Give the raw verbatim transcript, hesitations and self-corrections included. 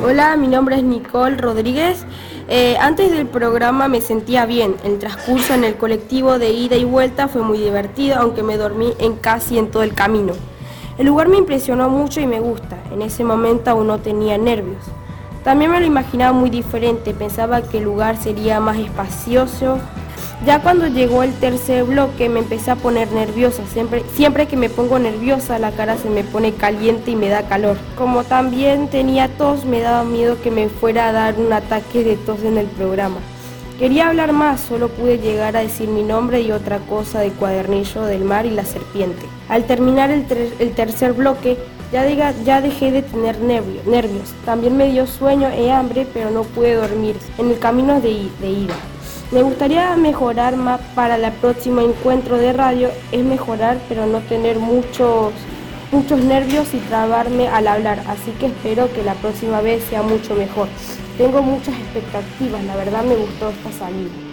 Hola, mi nombre es Nicole Rodríguez. Eh, antes del programa me sentía bien. El transcurso en el colectivo de ida y vuelta fue muy divertido, aunque me dormí en casi en todo el camino. El lugar me impresionó mucho y me gusta. En ese momento aún no tenía nervios. También me lo imaginaba muy diferente, pensaba que el lugar sería más espacioso. Ya cuando llegó el tercer bloque me empecé a poner nerviosa. Siempre, siempre que me pongo nerviosa la cara se me pone caliente y me da calor. Como también tenía tos, me daba miedo que me fuera a dar un ataque de tos en el programa. Quería hablar más, solo pude llegar a decir mi nombre y otra cosa de Cuadernillo del Mar y la serpiente. Al terminar el, ter el tercer bloque, ya, diga, ya dejé de tener nervios, nervios. También me dio sueño y hambre, pero no pude dormir en el camino de, de ida. Me gustaría mejorar más para el próximo encuentro de radio, es mejorar pero no tener muchos, muchos nervios y trabarme al hablar, así que espero que la próxima vez sea mucho mejor. Tengo muchas expectativas, la verdad me gustó esta salida.